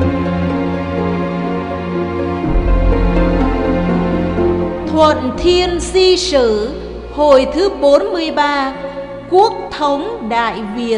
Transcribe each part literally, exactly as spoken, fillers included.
Thuận Thiên Di Sử hồi thứ bốn mươi ba, Quốc thống Đại Việt.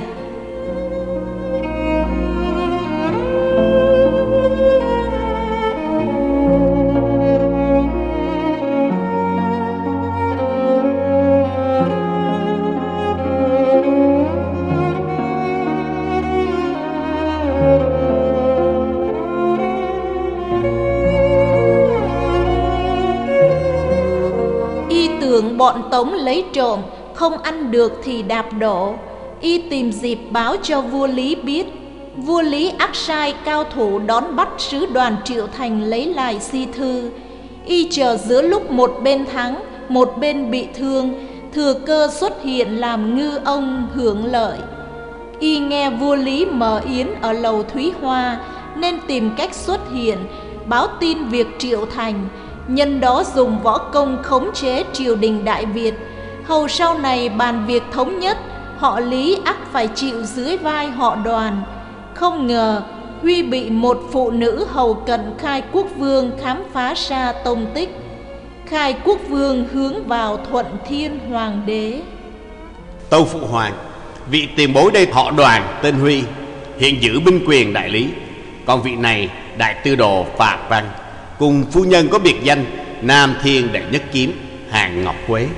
Bọn Tống lấy trộm, không ăn được thì đạp đổ. Y tìm dịp báo cho vua Lý biết. Vua Lý ác sai cao thủ đón bắt sứ đoàn Triệu Thành lấy lại di thư. Y chờ giữa lúc một bên thắng, một bên bị thương, thừa cơ xuất hiện làm ngư ông hưởng lợi. Y nghe vua Lý mở yến ở lầu Thúy Hoa, nên tìm cách xuất hiện, báo tin việc Triệu Thành. Nhân đó dùng võ công khống chế triều đình Đại Việt. Hầu sau này bàn việc thống nhất, họ Lý ắt phải chịu dưới vai họ Đoàn. Không ngờ Huy bị một phụ nữ hầu cận Khai Quốc Vương khám phá ra tông tích. Khai Quốc Vương hướng vào Thuận Thiên Hoàng đế. Tâu phụ hoàng, vị tiền bối đây họ Đoàn tên Huy, hiện giữ binh quyền đại lý. Còn vị này đại tư đồ Phạm Văn, cùng phu nhân có biệt danh Nam Thiên Đệ Nhất Kiếm Hàn Ngọc Quế.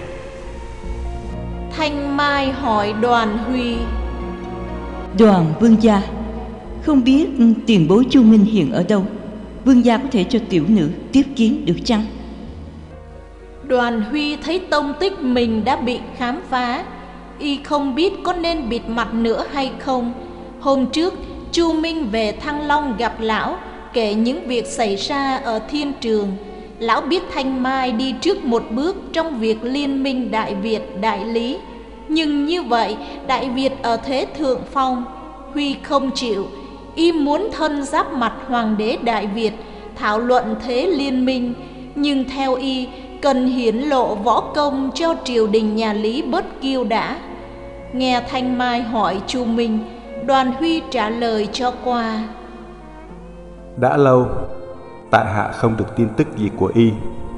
Thanh Mai hỏi Đoàn Huy: Đoàn vương gia, không biết tiền bối Chu Minh hiện ở đâu? Vương gia có thể cho tiểu nữ tiếp kiến được chăng? Đoàn Huy thấy tông tích mình đã bị khám phá, y không biết có nên bịt mặt nữa hay không. Hôm trước Chu Minh về Thăng Long gặp lão, kể những việc xảy ra ở Thiên Trường. Lão biết Thanh Mai đi trước một bước trong việc liên minh Đại Việt Đại Lý. Nhưng như vậy Đại Việt ở thế thượng phong. Huy không chịu, y muốn thân giáp mặt Hoàng đế Đại Việt, thảo luận thế liên minh. Nhưng theo y, cần hiển lộ võ công cho triều đình nhà Lý bớt kiêu đã. Nghe Thanh Mai hỏi Chu Minh, Đoàn Huy trả lời cho qua: Đã lâu tại hạ không được tin tức gì của y.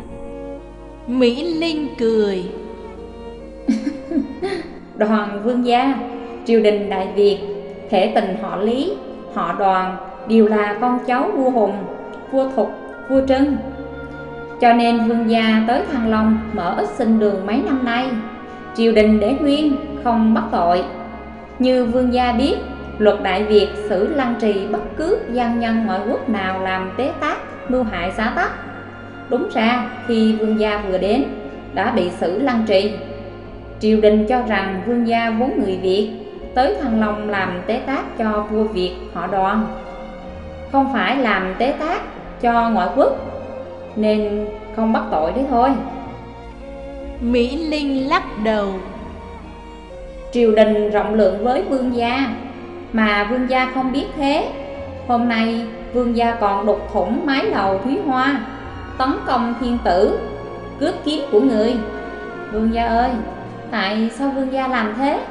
Mỹ Linh cười: Đoàn vương gia, triều đình Đại Việt, thể tình họ Lý, họ Đoàn đều là con cháu vua Hùng, vua Thục, vua Trân. Cho nên vương gia tới Thăng Long mở ít sinh đường mấy năm nay, triều đình để nguyên, không bắt tội. Như vương gia biết, luật Đại Việt xử lăng trì bất cứ gian nhân ngoại quốc nào làm tế tác, mưu hại xã tắc. Đúng ra khi vương gia vừa đến đã bị xử lăng trì. Triều đình cho rằng vương gia vốn người Việt, tới Thăng Long làm tế tác cho vua Việt họ Đoàn, không phải làm tế tác cho ngoại quốc, nên không bắt tội đấy thôi. Mỹ Linh lắc đầu: Triều đình rộng lượng với vương gia, mà vương gia không biết thế. Hôm nay vương gia còn đục thủng mái lầu Thúy Hoa, tấn công thiên tử, cướp kiếm của người. Vương gia ơi, tại sao vương gia làm thế?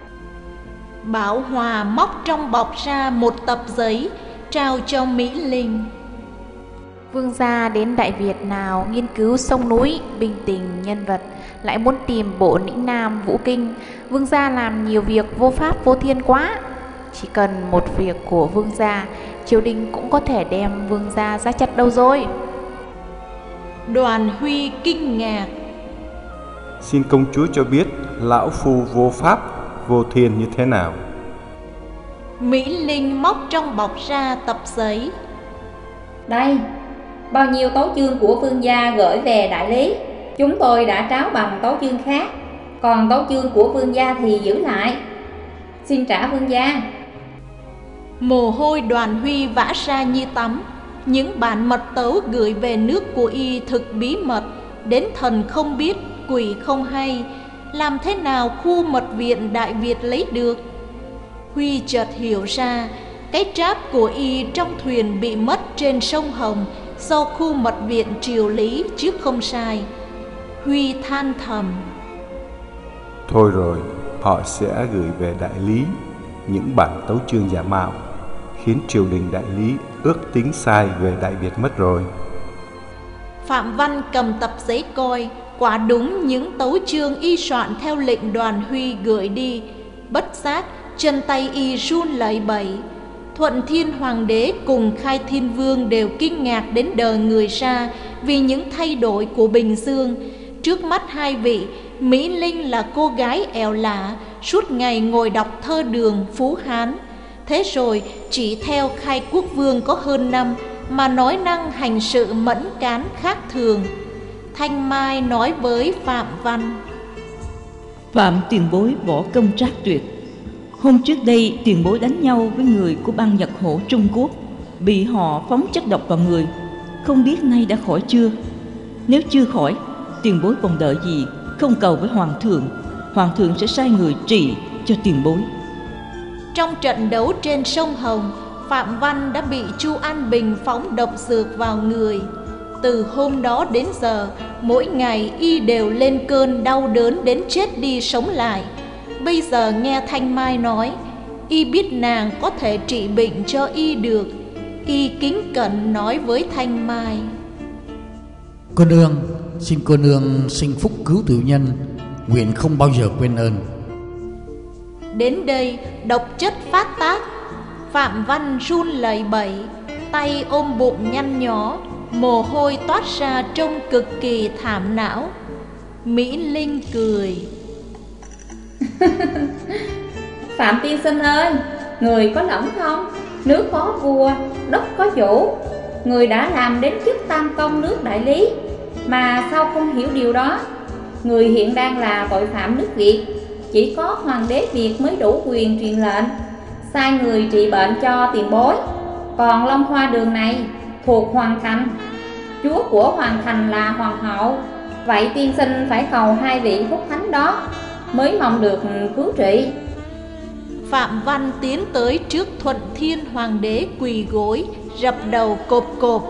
Bảo Hòa móc trong bọc ra một tập giấy, trao cho Mỹ Linh. Vương gia đến Đại Việt nào nghiên cứu sông núi, bình tình nhân vật, lại muốn tìm bộ lĩnh Nam Vũ Kinh. Vương gia làm nhiều việc vô pháp vô thiên quá. Chỉ cần một việc của vương gia, triều đình cũng có thể đem vương gia ra chặt đầu rồi. Đoàn Huy kinh ngạc: Xin công chúa cho biết lão phu vô pháp vô thiên như thế nào? Mỹ Linh móc trong bọc ra tập giấy. Đây, bao nhiêu tấu chương của vương gia gửi về Đại Lý, chúng tôi đã tráo bằng tấu chương khác, còn tấu chương của vương gia thì giữ lại. Xin trả vương gia. Mồ hôi Đoàn Huy vã ra như tắm. Những bản mật tấu gửi về nước của y thực bí mật, đến thần không biết, quỷ không hay. Làm thế nào khu mật viện Đại Việt lấy được? Huy chợt hiểu ra, cái tráp của y trong thuyền bị mất trên sông Hồng do khu mật viện triều Lý chứ không sai. Huy than thầm: Thôi rồi, họ sẽ gửi về Đại Lý những bản tấu chương giả mạo. khiến triều đình Đại Lý ước tính sai về Đại Việt mất rồi. Phạm Văn cầm tập giấy coi, quả đúng những tấu chương y soạn theo lệnh Đoàn Huy gửi đi. Bất giác chân tay y run lẩy bẩy. Thuận Thiên Hoàng đế cùng Khai Thiên Vương đều kinh ngạc đến đờ người ra vì những thay đổi của Bình Dương. Trước mắt hai vị, Mỹ Linh là cô gái ẻo lả, suốt ngày ngồi đọc thơ Đường, Phú Hán. Thế rồi chỉ theo Khai Quốc Vương có hơn năm mà nói năng hành sự mẫn cán khác thường. Thanh Mai nói với Phạm Văn: Phạm tiền bối võ công trác tuyệt. Hôm trước đây tiền bối đánh nhau với người của bang Nhật Hổ Trung Quốc, bị họ phóng chất độc vào người. Không biết nay đã khỏi chưa? Nếu chưa khỏi, tiền bối còn đợi gì, không cầu với Hoàng thượng. Hoàng thượng sẽ sai người trị cho tiền bối. Trong trận đấu trên sông Hồng, Phạm Văn đã bị Chu An Bình phóng độc dược vào người. Từ hôm đó đến giờ, mỗi ngày y đều lên cơn đau đớn đến chết đi sống lại. Bây giờ nghe Thanh Mai nói, y biết nàng có thể trị bệnh cho y được. Y kính cẩn nói với Thanh Mai: Cô nương, xin cô nương sinh phúc cứu tiểu nhân, nguyện không bao giờ quên ơn. Đến đây độc chất phát tác, Phạm Văn run lẩy bẩy, tay ôm bụng nhăn nhó, mồ hôi toát ra trông cực kỳ thảm não. Mỹ Linh cười: Phạm tiên sinh ơi, người có lỏng không? Nước có vua, đất có chủ. Người đã làm đến chức tam công nước Đại Lý, mà sao không hiểu điều đó? Người hiện đang là tội phạm nước Việt, chỉ có Hoàng đế Việt mới đủ quyền truyền lệnh sai người trị bệnh cho tiền bối. Còn Long Hoa Đường này thuộc Hoàng Thành, chúa của Hoàng Thành là Hoàng hậu. Vậy tiên sinh phải cầu hai vị phúc thánh đó mới mong được cứu trị. Phạm Văn tiến tới trước Thuận Thiên Hoàng đế quỳ gối, rập đầu cộp cộp: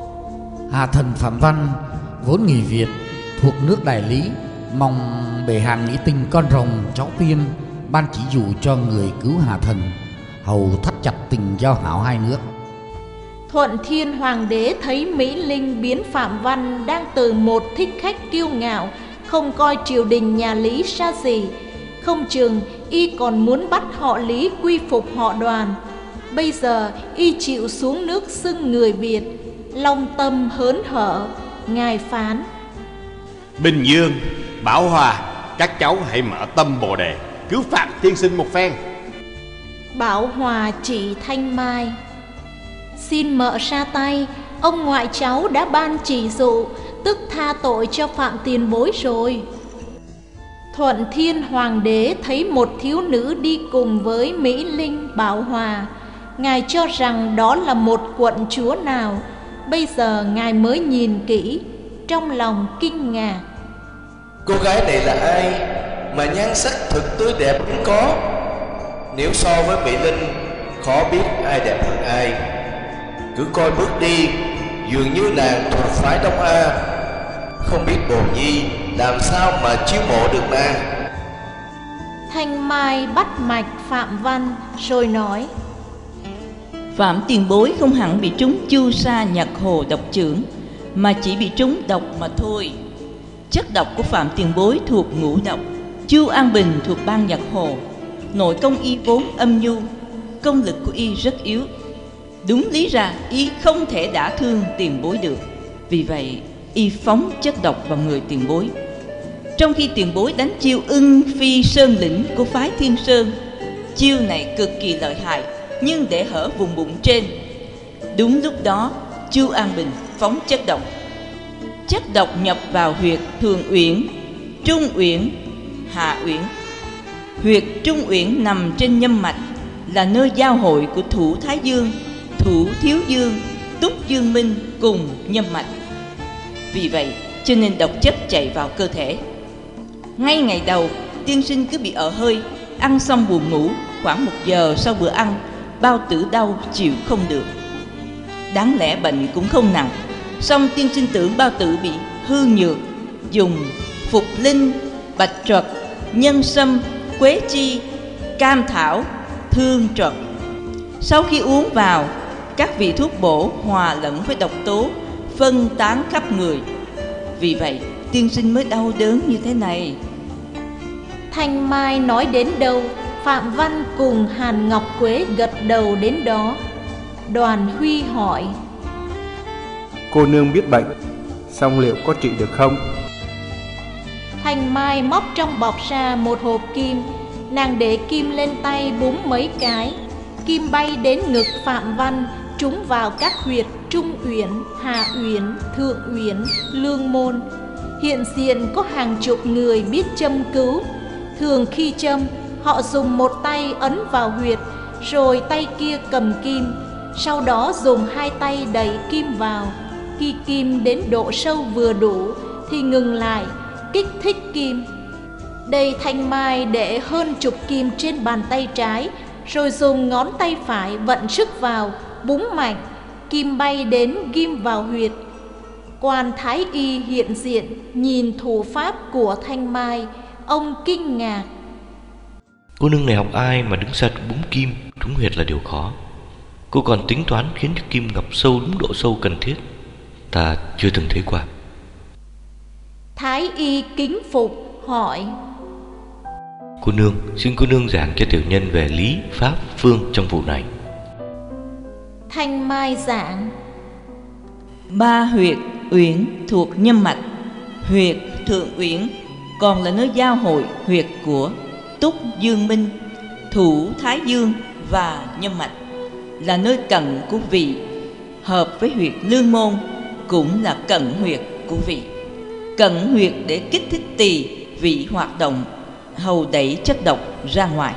Hà thần Phạm Văn vốn người Việt, thuộc nước Đại Lý, mong bệ hạ nghĩ tình con rồng cháu tiên, ban chỉ dụ cho người cứu Hà thần, hầu thắt chặt tình giao hảo hai nước. Thuận Thiên Hoàng đế thấy Mỹ Linh biến Phạm Văn đang từ một thích khách kiêu ngạo, không coi triều đình nhà Lý ra gì, không chừng y còn muốn bắt họ Lý quy phục họ Đoàn. Bây giờ y chịu xuống nước xưng người Việt, long tâm hớn hở. Ngài phán: Bình Dương, Bảo Hòa, các cháu hãy mở tâm bồ đề, cứu Phạm tiên sinh một phen. Bảo Hòa chỉ Thanh Mai: Xin mợ ra tay, ông ngoại cháu đã ban chỉ dụ, tức tha tội cho Phạm tiền bối rồi. Thuận Thiên Hoàng đế thấy một thiếu nữ đi cùng với Mỹ Linh, Bảo Hòa. Ngài cho rằng đó là một quận chúa nào. Bây giờ ngài mới nhìn kỹ, trong lòng kinh ngạc: Cô gái này là ai mà nhan sắc thực tươi đẹp cũng có? Nếu so với Mỹ Linh, khó biết ai đẹp hơn ai. Cứ coi bước đi, dường như nàng thuộc phái Đông A. Không biết Bồ Nhi làm sao mà chiêu mộ được nàng. Thanh Mai bắt mạch Phạm Văn rồi nói: Phạm tiền bối không hẳn bị trúng chu sa nhật hồ độc chưởng, mà chỉ bị trúng độc mà thôi. Chất độc của Phạm tiền bối thuộc ngũ độc, Chu An Bình thuộc bang Nhật Hồ. Nội công y vốn âm nhu, công lực của y rất yếu. Đúng lý ra y không thể đả thương tiền bối được. Vì vậy y phóng chất độc vào người tiền bối. Trong khi tiền bối đánh chiêu Ưng Phi Sơn Lĩnh của phái Thiên Sơn, chiêu này cực kỳ lợi hại, nhưng để hở vùng bụng trên. Đúng lúc đó Chu An Bình phóng chất độc. Chất độc nhập vào huyệt Thường Uyển, Trung Uyển, Hạ Uyển. Huyệt Trung Uyển nằm trên nhâm mạch, là nơi giao hội của Thủ Thái Dương, Thủ Thiếu Dương, Túc Dương Minh cùng nhâm mạch. Vì vậy cho nên độc chất chạy vào cơ thể. Ngay ngày đầu tiên sinh cứ bị ợ hơi, ăn xong buồn ngủ. Khoảng một giờ sau bữa ăn, bao tử đau chịu không được. Đáng lẽ bệnh cũng không nặng, song tiên sinh tưởng bao tử bị hư nhược, dùng phục linh, bạch trật, nhân sâm, quế chi, cam thảo, thương trật. Sau khi uống vào, các vị thuốc bổ hòa lẫn với độc tố phân tán khắp người. Vì vậy, tiên sinh mới đau đớn như thế này. Thanh Mai nói đến đâu, Phạm Văn cùng Hàn Ngọc Quế gật đầu đến đó. Đoàn Huy hỏi: Cô nương biết bệnh, song liệu có trị được không? Thanh Mai móc trong bọc ra một hộp kim. Nàng để kim lên tay búng mấy cái. Kim bay đến ngực Phạm Văn, trúng vào các huyệt Trung Uyển, Hạ Uyển, Thượng Uyển, Lương Môn. Hiện diện có hàng chục người biết châm cứu. Thường khi châm, họ dùng một tay ấn vào huyệt, rồi tay kia cầm kim, sau đó dùng hai tay đẩy kim vào. Khi kim đến độ sâu vừa đủ thì ngừng lại, kích thích kim. Đây Thanh Mai để hơn chục kim trên bàn tay trái, rồi dùng ngón tay phải vận sức vào, búng mạnh, kim bay đến ghim vào huyệt. Quan Thái Y hiện diện nhìn thủ pháp của Thanh Mai, ông kinh ngạc. Cô nương này học ai mà đứng ra búng kim trúng huyệt là điều khó. Cô còn tính toán khiến kim ngập sâu đúng độ sâu cần thiết. Ta chưa từng thấy qua. Thái Y kính phục hỏi: Cô nương, xin cô nương giảng cho tiểu nhân về lý, pháp, phương trong vụ này. Thanh Mai giảng: Ba huyệt uyển thuộc nhâm mạch. Huyệt Thượng Uyển còn là nơi giao hội huyệt của Túc Dương Minh, Thủ Thái Dương và nhâm mạch, là nơi cận của vị, hợp với huyệt Lương Môn, cũng là cận huyệt của vị. Cận huyệt để kích thích tỳ vị hoạt động, hầu đẩy chất độc ra ngoài.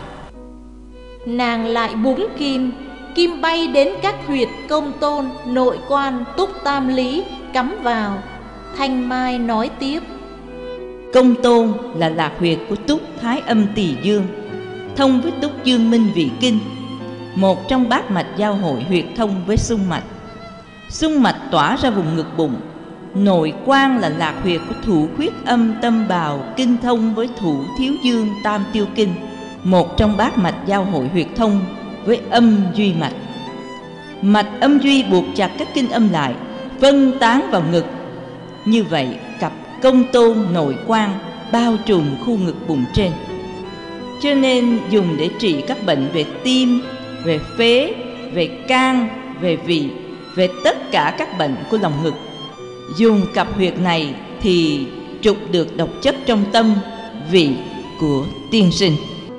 Nàng lại búng kim, kim bay đến các huyệt Công Tôn, Nội Quan, Túc Tam Lý, cắm vào. Thanh Mai nói tiếp: Công Tôn là lạc huyệt của Túc Thái Âm Tỳ Dương, thông với Túc Dương Minh Vị Kinh, một trong bát mạch giao hội huyệt thông với xung mạch. Xung mạch tỏa ra vùng ngực bụng. Nội Quan là lạc huyệt của Thủ Khuyết Âm Tâm Bào, kinh thông với Thủ Thiếu Dương Tam Tiêu Kinh, một trong bát mạch giao hội huyệt thông với âm duy mạch. Mạch âm duy buộc chặt các kinh âm lại, phân tán vào ngực. Như vậy, cặp Công Tôn Nội Quan bao trùm khu ngực bụng trên, cho nên dùng để trị các bệnh về tim, về phế, về can, về vị, về tất cả các bệnh của lòng ngực. Dùng cặp huyệt này thì trục được độc chất trong tâm, vị của tiên sinh.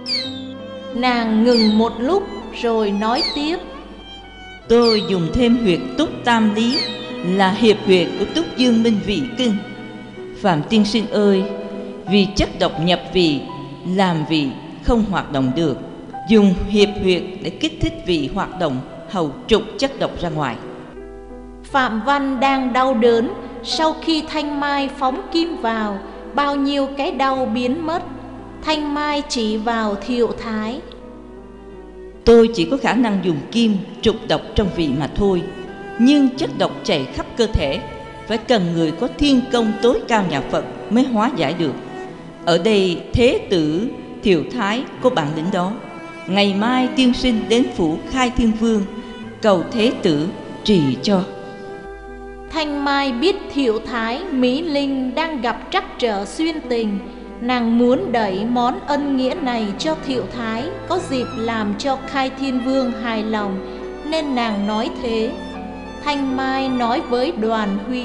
Nàng ngừng một lúc rồi nói tiếp: Tôi dùng thêm huyệt Túc Tam Lý, là hiệp huyệt của Túc Dương Minh Vị Kinh. Phạm tiên sinh ơi, vì chất độc nhập vị, làm vị không hoạt động được, dùng hiệp huyệt để kích thích vị hoạt động, hầu trục chất độc ra ngoài. Phạm Văn đang đau đớn. Sau khi Thanh Mai phóng kim vào, bao nhiêu cái đau biến mất. Thanh Mai chỉ vào Thiệu Thái: Tôi chỉ có khả năng dùng kim trục độc trong vị mà thôi, nhưng chất độc chảy khắp cơ thể, phải cần người có thiên công tối cao nhà Phật mới hóa giải được. Ở đây Thế tử Thiệu Thái có bản lĩnh đó. Ngày mai tiên sinh đến phủ Khai Thiên Vương, cầu Thế tử trị cho. Thanh Mai biết Thiệu Thái Mỹ Linh đang gặp trắc trở xuyên tình. Nàng muốn đẩy món ân nghĩa này cho Thiệu Thái, có dịp làm cho Khai Thiên Vương hài lòng, nên nàng nói thế. Thanh Mai nói với Đoàn Huy: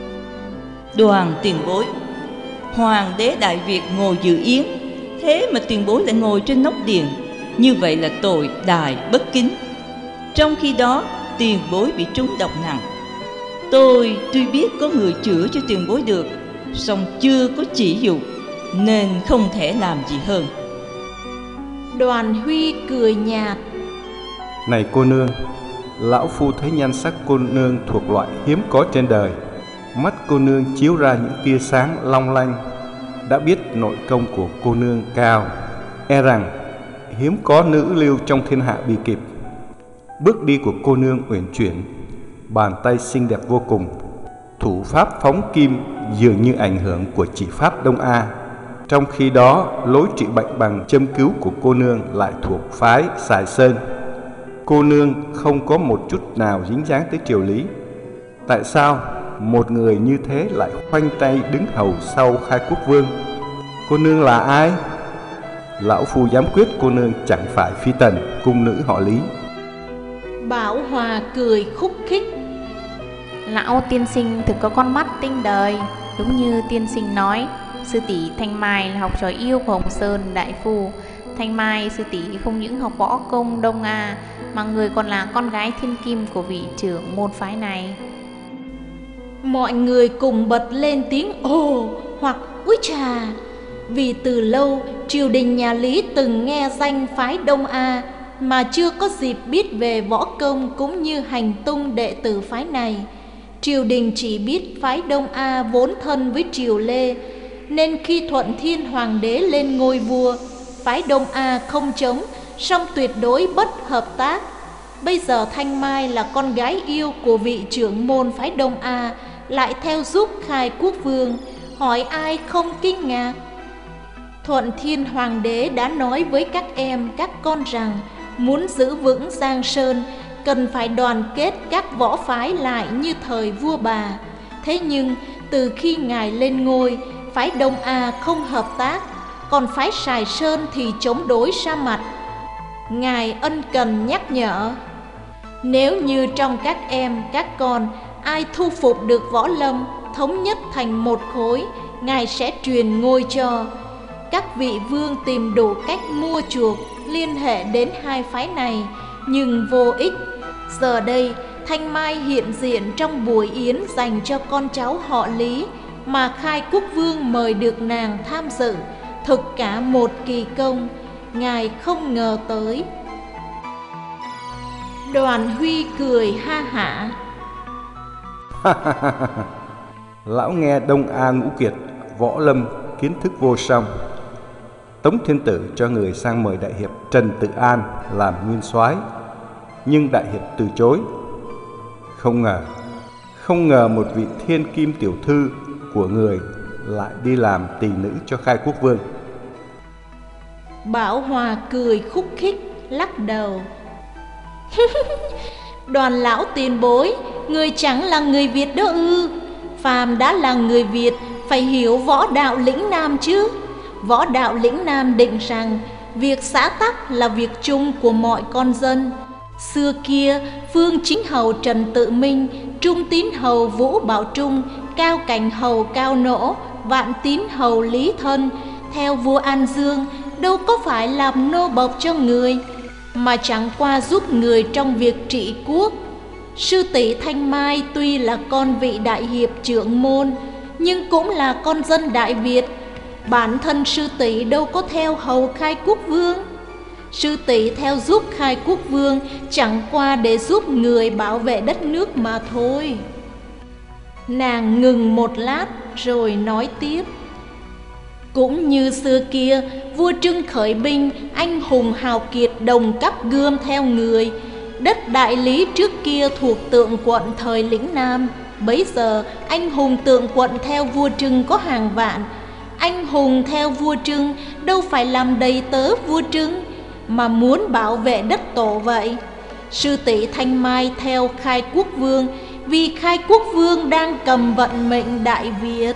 Đoàn tiền bối, Hoàng đế Đại Việt ngồi dự yến, thế mà tiền bối lại ngồi trên nóc điện, như vậy là tội đại bất kính. Trong khi đó tiền bối bị trúng độc nặng. Tôi tuy biết có người chữa cho tiền bối được, song chưa có chỉ dụ, nên không thể làm gì hơn. Đoàn Huy cười nhạt: Này cô nương, lão phu thấy nhan sắc cô nương thuộc loại hiếm có trên đời. Mắt cô nương chiếu ra những tia sáng long lanh, đã biết nội công của cô nương cao, e rằng hiếm có nữ lưu trong thiên hạ bị kịp. Bước đi của cô nương uyển chuyển, bàn tay xinh đẹp vô cùng. Thủ pháp phóng kim dường như ảnh hưởng của chỉ pháp Đông A. Trong khi đó, lối trị bệnh bằng châm cứu của cô nương lại thuộc phái Sài Sơn. cô nương không có một chút nào dính dáng tới triều lý. Tại sao một người như thế lại khoanh tay đứng hầu sau khai quốc vương? Cô nương là ai? Lão phu dám quyết cô nương chẳng phải phi tần cung nữ họ Lý. Bảo Hòa cười khúc khích. Lão tiên sinh thực có con mắt tinh đời. Đúng như tiên sinh nói, sư tỷ Thanh Mai là học trò yêu của Hồng Sơn đại phu. Thanh Mai sư tỷ không những học võ công Đông A, mà người còn là con gái thiên kim của vị trưởng môn phái này. Mọi người cùng bật lên tiếng ồ hoặc úi trà. Vì từ lâu triều đình nhà Lý từng nghe danh phái Đông A, mà chưa có dịp biết về võ công cũng như hành tung đệ tử phái này. Triều đình chỉ biết phái Đông A vốn thân với triều Lê, nên khi Thuận Thiên Hoàng đế lên ngôi vua, phái Đông A không chống, song tuyệt đối bất hợp tác. Bây giờ Thanh Mai là con gái yêu của vị trưởng môn phái Đông A, lại theo giúp khai quốc vương, hỏi ai không kinh ngạc. Thuận Thiên Hoàng đế đã nói với các em các con rằng muốn giữ vững Giang Sơn cần phải đoàn kết các võ phái lại như thời vua bà. Thế nhưng từ khi ngài lên ngôi, phái Đông A không hợp tác, còn phái Sài Sơn thì chống đối ra mặt. Ngài ân cần nhắc nhở, nếu như trong các em các con ai thu phục được võ lâm, thống nhất thành một khối, ngài sẽ truyền ngôi cho. Các vị vương tìm đủ cách mua chuộc, liên hệ đến hai phái này, nhưng vô ích. Giờ đây Thanh Mai hiện diện trong buổi yến dành cho con cháu họ Lý, mà khai quốc vương mời được nàng tham dự, thực cả một kỳ công, ngài không ngờ tới. Đoàn Huy cười ha hả. Lão nghe Đông A ngũ kiệt, võ lâm kiến thức vô song. Tống Thiên Tử cho người sang mời đại hiệp Trần Tự An làm nguyên soái, nhưng đại hiệp từ chối. Không ngờ, không ngờ một vị thiên kim tiểu thư của người lại đi làm tỳ nữ cho khai quốc vương. Bảo Hòa cười khúc khích lắc đầu. Đoàn lão tiền bối, người chẳng là người Việt đó ư? Phàm đã là người Việt phải hiểu võ đạo lĩnh nam chứ. Võ đạo lĩnh nam định rằng việc xã tắc là việc chung của mọi con dân. Xưa kia, Phương Chính Hầu Trần Tự Minh, Trung Tín Hầu Vũ Bảo Trung, Cao Cảnh Hầu Cao Nỗ, Vạn Tín Hầu Lý Thân, theo vua An Dương, đâu có phải làm nô bộc cho người, mà chẳng qua giúp người trong việc trị quốc. Sư tỷ Thanh Mai tuy là con vị đại hiệp trưởng môn, nhưng cũng là con dân Đại Việt. Bản thân sư tỷ đâu có theo hầu khai quốc vương. Sư tỷ theo giúp khai quốc vương chẳng qua để giúp người bảo vệ đất nước mà thôi. Nàng ngừng một lát rồi nói tiếp. Cũng như xưa kia, vua Trưng khởi binh, anh hùng hào kiệt đồng cắp gươm theo người. Đất Đại Lý trước kia thuộc Tượng Quận thời lĩnh Nam, bấy giờ anh hùng Tượng Quận theo vua Trưng có hàng vạn. Anh hùng theo vua Trưng đâu phải làm đầy tớ vua Trưng, mà muốn bảo vệ đất tổ vậy. Sư tỷ Thanh Mai theo khai quốc vương vì khai quốc vương đang cầm vận mệnh Đại Việt.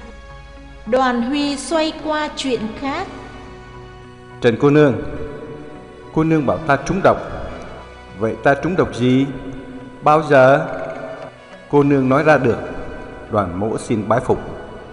Đoàn Huy xoay qua chuyện khác. Trần cô nương, cô nương bảo ta trúng độc. Vậy ta trúng độc gì? Bao giờ? Cô nương nói ra được, đoàn mỗ xin bái phục.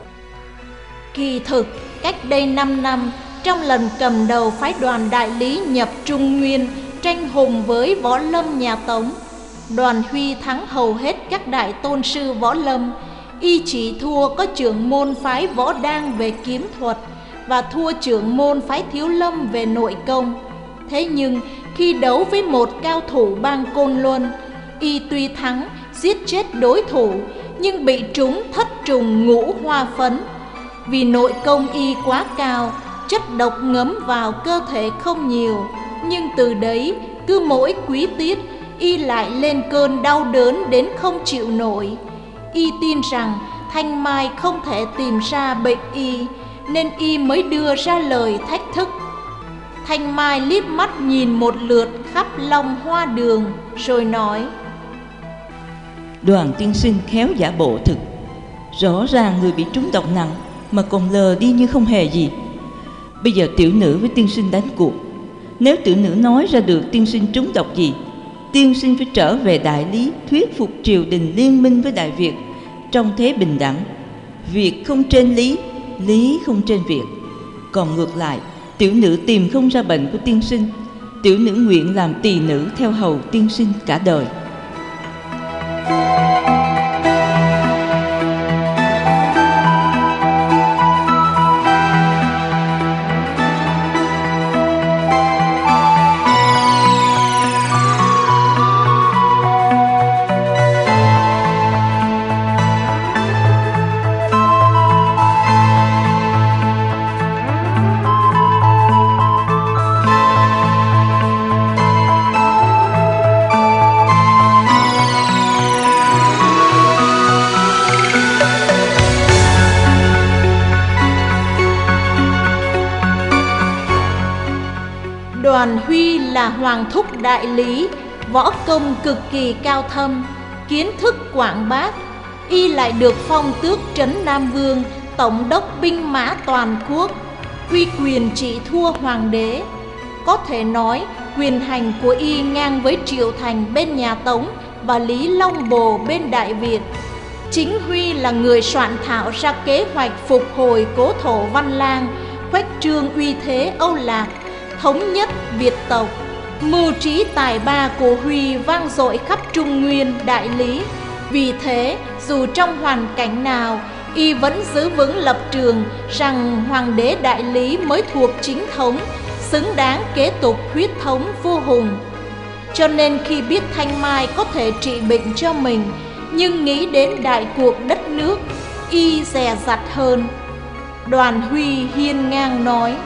Kỳ thực, cách đây năm năm, trong lần cầm đầu phái đoàn Đại Lý nhập Trung Nguyên, tranh hùng với võ lâm nhà Tống, Đoàn Huy thắng hầu hết các đại tôn sư võ lâm. Y chỉ thua có trưởng môn phái Võ Đang về kiếm thuật và thua trưởng môn phái Thiếu Lâm về nội công. Thế nhưng khi đấu với một cao thủ bang Côn Luân, y tuy thắng giết chết đối thủ nhưng bị trúng thất trùng ngũ hoa phấn. Vì nội công y quá cao, chất độc ngấm vào cơ thể không nhiều, nhưng từ đấy cứ mỗi quý tiết y lại lên cơn đau đớn đến không chịu nổi. Y tin rằng Thanh Mai không thể tìm ra bệnh y, nên y mới đưa ra lời thách thức. Thanh Mai liếc mắt nhìn một lượt khắp long hoa đường, rồi nói: Đoàn tiên sinh khéo giả bộ thực. Rõ ràng người bị trúng độc nặng mà còn lờ đi như không hề gì. Bây giờ tiểu nữ với tiên sinh đánh cuộc. Nếu tiểu nữ nói ra được tiên sinh trúng độc gì, tiên sinh phải trở về Đại Lý thuyết phục triều đình liên minh với Đại Việt trong thế bình đẳng. Việc không trên lý, lý không trên việc. Còn ngược lại, tiểu nữ tìm không ra bệnh của tiên sinh, tiểu nữ nguyện làm tỳ nữ theo hầu tiên sinh cả đời. Đoàn Huy là hoàng thúc đại lý, võ công cực kỳ cao thâm, kiến thức quảng bác. Y lại được phong tước trấn Nam Vương, tổng đốc binh mã toàn quốc, uy quyền trị thua hoàng đế. Có thể nói quyền hành của y ngang với Triệu Thành bên nhà Tống và Lý Long Bồ bên Đại Việt. Chính Huy là người soạn thảo ra kế hoạch phục hồi cố thổ Văn Lang, khuếch trương uy thế Âu Lạc, thống nhất Việt tộc. Mưu trí tài ba của Huy vang dội khắp Trung Nguyên, Đại Lý. Vì thế, dù trong hoàn cảnh nào, y vẫn giữ vững lập trường rằng hoàng đế Đại Lý mới thuộc chính thống, xứng đáng kế tục huyết thống vua Hùng. Cho nên khi biết Thanh Mai có thể trị bệnh cho mình, nhưng nghĩ đến đại cuộc đất nước, y dè dặt hơn. Đoàn Huy hiên ngang nói: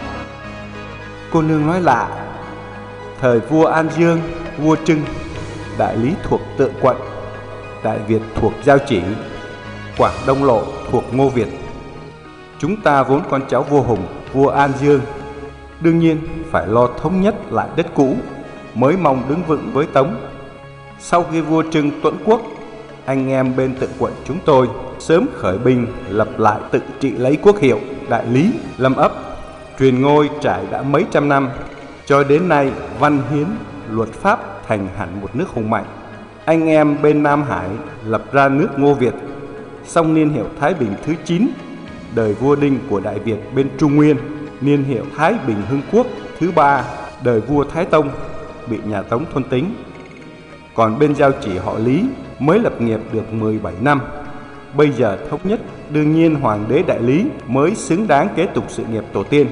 Cô nương nói lạ. Thời vua An Dương, vua Trưng, Đại Lý thuộc Tượng Quận, Đại Việt thuộc Giao Chỉ, Quảng Đông Lộ thuộc Ngô Việt. Chúng ta vốn con cháu vua Hùng, vua An Dương, đương nhiên phải lo thống nhất lại đất cũ, mới mong đứng vững với Tống. Sau khi vua Trưng tuẫn quốc, anh em bên Tượng Quận chúng tôi sớm khởi binh lập lại tự trị lấy quốc hiệu Đại Lý, Lâm ấp, truyền ngôi trải đã mấy trăm năm, cho đến nay văn hiến, luật pháp thành hẳn một nước hùng mạnh. Anh em bên Nam Hải lập ra nước Ngô Việt, song niên hiệu Thái Bình thứ chín, đời vua Đinh của Đại Việt bên Trung Nguyên, niên hiệu Thái Bình Hưng Quốc thứ ba, đời vua Thái Tông, bị nhà Tống thôn tính. Còn bên Giao Chỉ họ Lý mới lập nghiệp được mười bảy năm. Bây giờ thống nhất, đương nhiên hoàng đế Đại Lý mới xứng đáng kế tục sự nghiệp tổ tiên.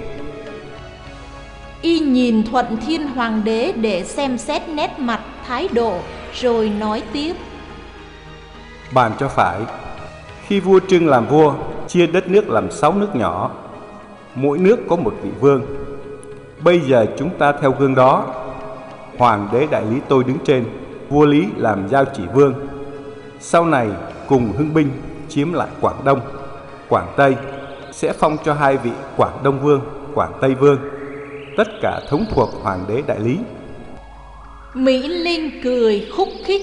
Y nhìn Thuận Thiên Hoàng đế để xem xét nét mặt, thái độ, rồi nói tiếp: Bàn cho phải, khi vua Trưng làm vua, chia đất nước làm sáu nước nhỏ, mỗi nước có một vị vương. Bây giờ chúng ta theo gương đó, hoàng đế Đại Lý tôi đứng trên, vua Lý làm Giao Chỉ vương. Sau này cùng hưng binh chiếm lại Quảng Đông, Quảng Tây, sẽ phong cho hai vị Quảng Đông vương, Quảng Tây vương, tất cả thống thuộc hoàng đế Đại Lý. Mỹ Linh cười khúc khích: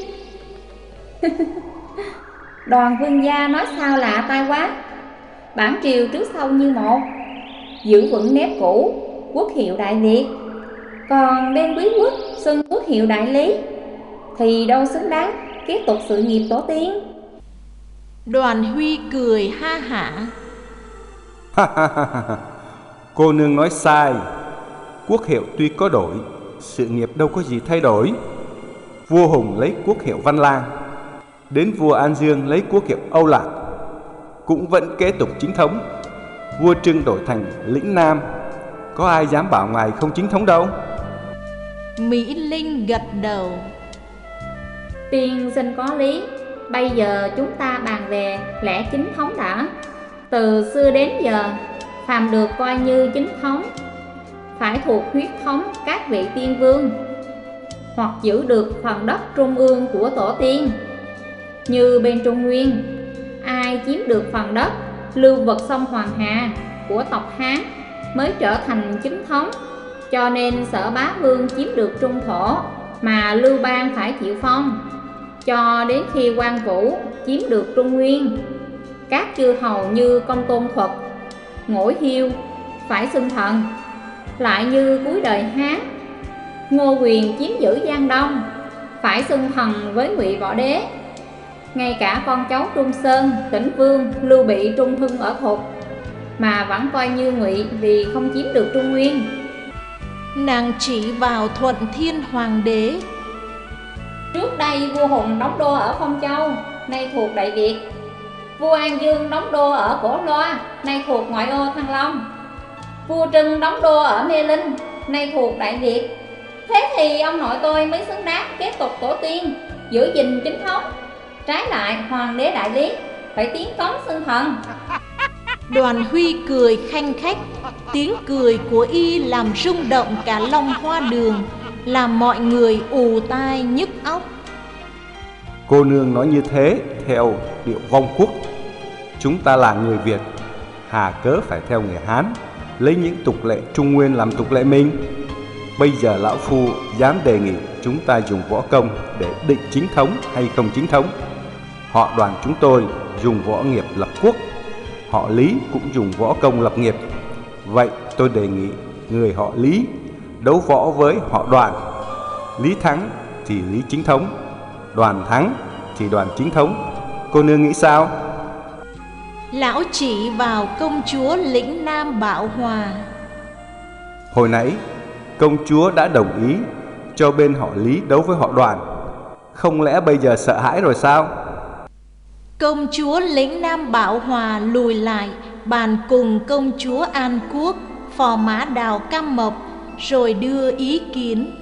Đoàn vương gia nói sao lạ tai quá. Bản triều trước sau như một, giữ vững nếp cũ, quốc hiệu Đại Việt. Còn bên quý quốc xưng quốc hiệu Đại Lý, thì đâu xứng đáng kế tục sự nghiệp tổ tiên. Đoàn Huy cười ha hả: Cô nương nói sai. Quốc hiệu tuy có đổi, sự nghiệp đâu có gì thay đổi. Vua Hùng lấy quốc hiệu Văn Lang, đến vua An Dương lấy quốc hiệu Âu Lạc, cũng vẫn kế tục chính thống. Vua Trưng đổi thành lĩnh Nam, có ai dám bảo ngài không chính thống đâu. Mỹ Linh gật đầu: Tiên sinh có lý. Bây giờ chúng ta bàn về lẽ chính thống đã. Từ xưa đến giờ, phàm được coi như chính thống phải thuộc huyết thống các vị tiên vương, hoặc giữ được phần đất trung ương của tổ tiên. Như bên Trung Nguyên, ai chiếm được phần đất lưu vực sông Hoàng Hà của tộc Hán mới trở thành chính thống. Cho nên Sở Bá Vương chiếm được Trung Thổ, mà Lưu Bang phải chịu phong, cho đến khi Quan Vũ chiếm được Trung Nguyên. Các chư hầu như Công Tôn Thuật, Ngũ Hiêu phải xưng thần, lại như cuối đời Hán, Ngô Quyền chiếm giữ Giang Đông phải xưng thần với Ngụy Võ Đế. Ngay cả con cháu Trung Sơn, Tĩnh Vương, Lưu Bị, Trung Hưng ở Thục mà vẫn coi như Ngụy vì không chiếm được Trung Nguyên. Nàng chỉ vào Thuận Thiên Hoàng đế. Trước đây vua Hùng đóng đô ở Phong Châu, nay thuộc Đại Việt. Vua An Dương đóng đô ở Cổ Loa, nay thuộc ngoại ô Thăng Long. Vua Trưng đóng đô ở Mê Linh, nay thuộc Đại Việt. Thế thì ông nội tôi mới xứng đáng kế tục tổ tiên, giữ gìn chính thống. Trái lại Hoàng đế Đại Lý phải tiến cống xưng thần. Đoàn Huy cười khanh khách, tiếng cười của y làm rung động cả Long Hoa Đường, làm mọi người ù tai nhức óc. Cô nương nói như thế theo điệu vong quốc. Chúng ta là người Việt, hà cớ phải theo người Hán, lấy những tục lệ Trung Nguyên làm tục lệ mình. Bây giờ lão phu dám đề nghị chúng ta dùng võ công để định chính thống hay không chính thống. Họ Đoàn chúng tôi dùng võ nghiệp lập quốc, họ Lý cũng dùng võ công lập nghiệp. Vậy tôi đề nghị người họ Lý đấu võ với họ Đoàn. Lý thắng thì Lý chính thống, Đoàn thắng thì Đoàn chính thống. Cô nương nghĩ sao? Lão chỉ vào công chúa lĩnh Nam Bảo Hòa. Hồi nãy công chúa đã đồng ý cho bên họ Lý đấu với họ Đoàn, không lẽ bây giờ sợ hãi rồi sao? Công chúa lĩnh Nam Bảo Hòa lùi lại, bàn cùng công chúa An Quốc, phò mã Đào Cam Mộc, rồi đưa ý kiến.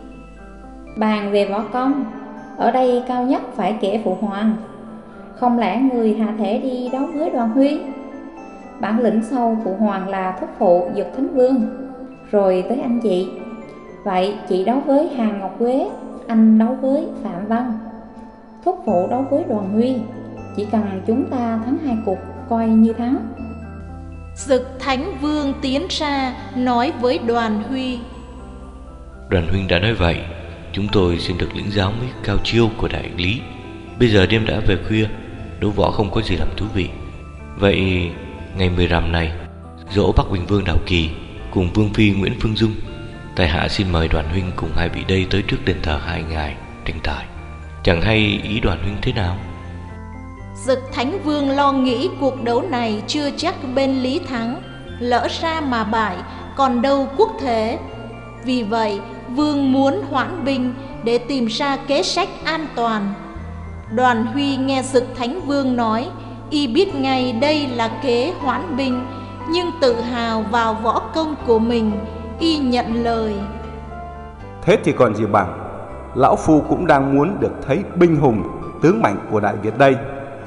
Bàn về võ công, ở đây cao nhất phải kể Phụ Hoàng. Không lẽ người hạ thể đi đấu với Đoàn Huy? Bản lĩnh sau Phụ Hoàng là thúc phụ Dực Thánh Vương, rồi tới anh chị. Vậy chị đấu với Hàn Ngọc Quế, anh đấu với Phạm Văn, thúc phụ đấu với Đoàn Huy. Chỉ cần chúng ta thắng hai cuộc coi như thắng. Dực Thánh Vương tiến ra nói với Đoàn Huy. Đoàn huynh đã nói vậy, chúng tôi xin được lĩnh giáo mấy cao chiêu của đại lý. Bây giờ đêm đã về khuya, đấu võ không có gì làm thú vị. Vậy ngày mười rằm này, dỗ Bắc Bình Vương Đào Kỳ cùng Vương Phi Nguyễn Phương Dung, tại hạ xin mời Đoàn huynh cùng hai vị đây tới trước đền thờ hai ngài tranh tài. Chẳng hay ý Đoàn huynh thế nào? Dực Thánh Vương lo nghĩ cuộc đấu này chưa chắc bên Lý thắng, lỡ ra mà bại, còn đâu quốc thế. Vì vậy Vương muốn hoãn binh để tìm ra kế sách an toàn. Đoàn Huy nghe Dực Thánh Vương nói, y biết ngay đây là kế hoãn binh, nhưng tự hào vào võ công của mình, y nhận lời. Thế thì còn gì bằng, lão phu cũng đang muốn được thấy binh hùng tướng mạnh của Đại Việt đây.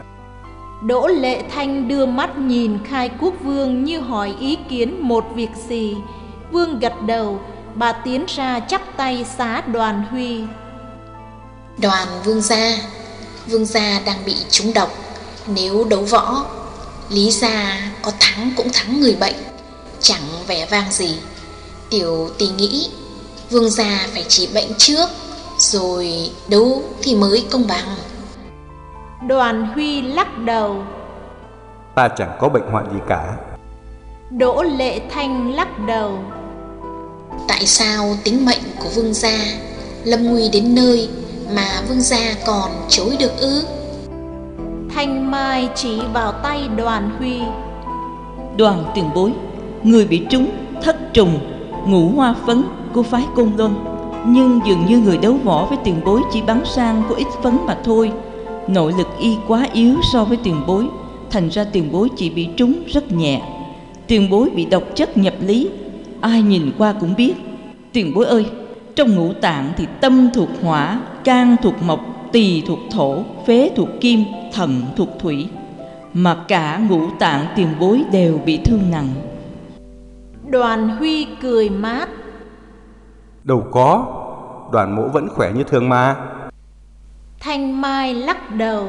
Đỗ Lệ Thanh đưa mắt nhìn Khai Quốc Vương như hỏi ý kiến một việc gì. Vương gật đầu, bà tiến ra chắp tay xá Đoàn Huy. Đoàn Vương gia, Vương gia đang bị trúng độc. Nếu đấu võ, Lý gia có thắng cũng thắng người bệnh, chẳng vẻ vang gì. Tiểu tỷ nghĩ Vương gia phải trị bệnh trước, rồi đấu thì mới công bằng. Đoàn Huy lắc đầu. Ta chẳng có bệnh hoạn gì cả. Đỗ Lệ Thanh lắc đầu. Tại sao tính mệnh của Vương gia lâm nguy đến nơi mà Vương gia còn chối được ư? Thanh Mai chỉ vào tay Đoàn Huy. Đoàn tiền bối, người bị trúng thất trùng, ngũ hoa phấn của phái Côn Luân, nhưng dường như người đấu võ với tiền bối chỉ bắn sang có ít phấn mà thôi. Nội lực y quá yếu so với tiền bối, thành ra tiền bối chỉ bị trúng rất nhẹ. Tiền bối bị độc chất nhập lý, ai nhìn qua cũng biết. Tiền bối ơi, trong ngũ tạng thì tâm thuộc hỏa, can thuộc mộc, tỳ thuộc thổ, phế thuộc kim, thận thuộc thủy, mà cả ngũ tạng tiền bối đều bị thương nặng. Đoàn Huy cười mát. Đâu có, Đoàn mỗ vẫn khỏe như thường mà. Thanh Mai lắc đầu.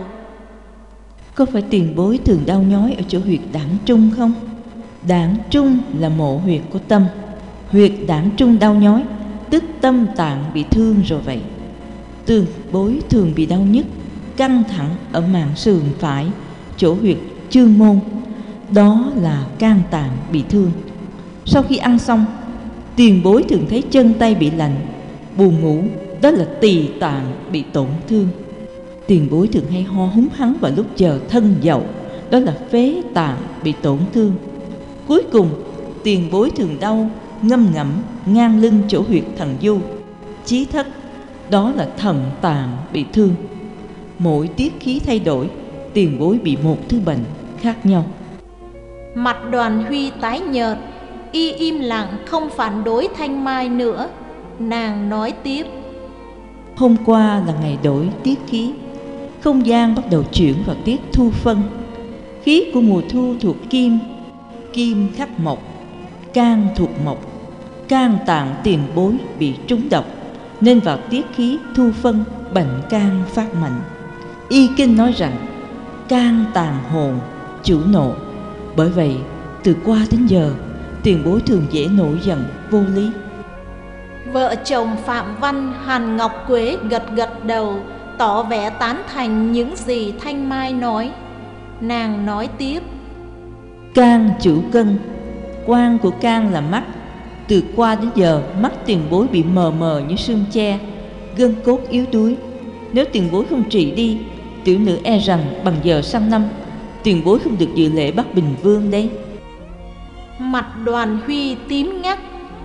Có phải tiền bối thường đau nhói ở chỗ huyệt đảng trung không? Đảng trung là mộ huyệt của tâm, huyệt đảng trung đau nhói, tức tâm tạng bị thương rồi vậy. Tiền bối thường bị đau nhức, căng thẳng ở màng sườn phải, chỗ huyệt chương môn, đó là can tạng bị thương. Sau khi ăn xong, tiền bối thường thấy chân tay bị lạnh, buồn ngủ, đó là tỳ tạng bị tổn thương. Tiền bối thường hay ho húng hắng vào lúc giờ thân dậu, đó là phế tạng bị tổn thương. Cuối cùng, tiền bối thường đau ngâm ngẫm ngang lưng chỗ huyệt thần du, chí thất, đó là thận tạng bị thương. Mỗi tiết khí thay đổi, tiền bối bị một thứ bệnh khác nhau. Mặt Đoàn Huy tái nhợt, y im lặng không phản đối Thanh Mai nữa. Nàng nói tiếp: Hôm qua là ngày đổi tiết khí, không gian bắt đầu chuyển vào tiết thu phân. Khí của mùa thu thuộc kim, kim khắc mộc, can thuộc mộc. Can tạng tiền bối bị trúng độc, nên vào tiết khí thu phân bệnh can phát mạnh. Y kinh nói rằng can tàn hồn, chủ nộ. Bởi vậy từ qua đến giờ, tiền bối thường dễ nổi giận vô lý. Vợ chồng Phạm Văn, Hàn Ngọc Quế gật gật đầu, tỏ vẻ tán thành những gì Thanh Mai nói. Nàng nói tiếp: Can chủ cân, quan của can là mắt. Từ qua đến giờ, mắt tiền bối bị mờ mờ như sương che, gân cốt yếu đuối. Nếu tiền bối không trị đi, tiểu nữ e rằng bằng giờ sang năm, tiền bối không được dự lễ Bắc Bình Vương đấy. Mặt Đoàn Huy tím ngắt.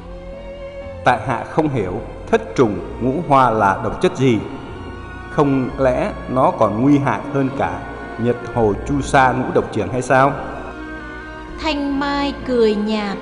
Tại hạ không hiểu thất trùng ngũ hoa là độc chất gì. Không lẽ nó còn nguy hại hơn cả Nhật Hồ Chu Sa ngũ độc trưởng hay sao? Thanh Mai cười nhạt: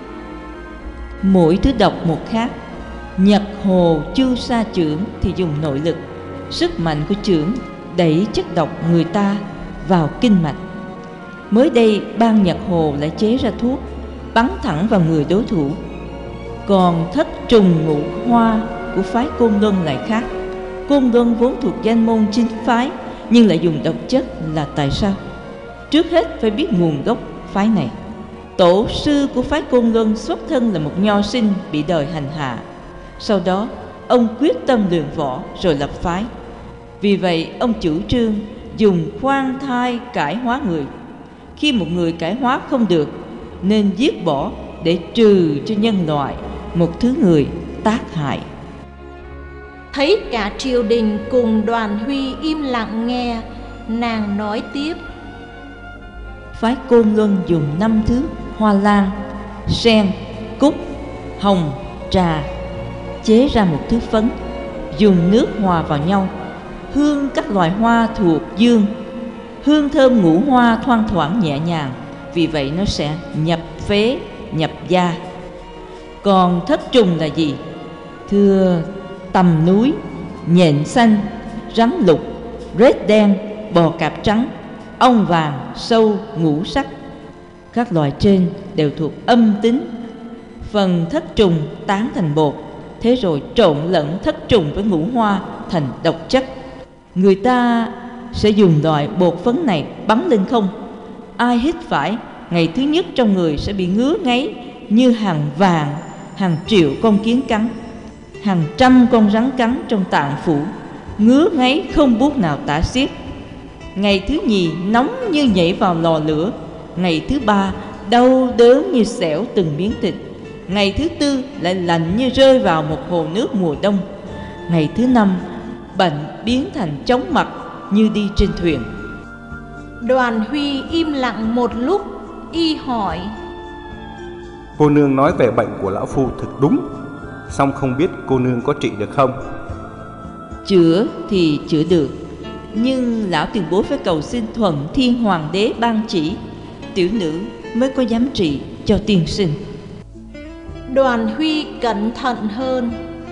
Mỗi thứ độc một khác. Nhật Hồ Chu Sa chưởng thì dùng nội lực, sức mạnh của chưởng đẩy chất độc người ta vào kinh mạch. Mới đây Ban Nhật Hồ lại chế ra thuốc bắn thẳng vào người đối thủ. Còn thất trùng ngũ hoa của phái Côn Luân lại khác. Côn Luân vốn thuộc danh môn chính phái, nhưng lại dùng độc chất là tại sao? Trước hết phải biết nguồn gốc phái này. Tổ sư của phái Côn Luân xuất thân là một nho sinh bị đời hành hạ. Sau đó ông quyết tâm luyện võ rồi lập phái. Vì vậy ông chủ trương dùng khoan thai cải hóa người. Khi một người cải hóa không được, nên giết bỏ để trừ cho nhân loại một thứ người tác hại. Thấy cả triều đình cùng Đoàn Huy im lặng nghe, nàng nói tiếp: Phái Côn Luân dùng năm thứ hoa lan, sen, cúc, hồng, trà, chế ra một thứ phấn, dùng nước hòa vào nhau. Hương các loài hoa thuộc dương, hương thơm ngũ hoa thoang thoảng nhẹ nhàng, vì vậy nó sẽ nhập phế, nhập da. Còn thất trùng là gì? Thưa, tầm núi, nhện xanh, rắn lục, rết đen, bò cạp trắng, ong vàng, sâu, ngũ sắc. Các loài trên đều thuộc âm tính. Phần thất trùng tán thành bột, thế rồi trộn lẫn thất trùng với ngũ hoa thành độc chất. Người ta sẽ dùng loại bột phấn này bắn lên không. Ai hít phải, ngày thứ nhất trong người sẽ bị ngứa ngáy như hàng vàng, hàng triệu con kiến cắn, hàng trăm con rắn cắn trong tạng phủ, ngứa ngáy không buốt nào tả xiết. Ngày thứ nhì nóng như nhảy vào lò lửa. Ngày thứ ba đau đớn như xẻo từng miếng thịt. Ngày thứ tư lại lạnh như rơi vào một hồ nước mùa đông. Ngày thứ năm bệnh biến thành chóng mặt như đi trên thuyền. Đoàn Huy im lặng một lúc, y hỏi: Cô nương nói về bệnh của lão phu thật đúng, song không biết cô nương có trị được không? Chữa thì chữa được, nhưng lão tiền bối phải cầu xin thuận thiên hoàng đế ban chỉ, tiểu nữ mới có dám trị cho tiên sinh. Đoàn Huy cẩn thận hơn: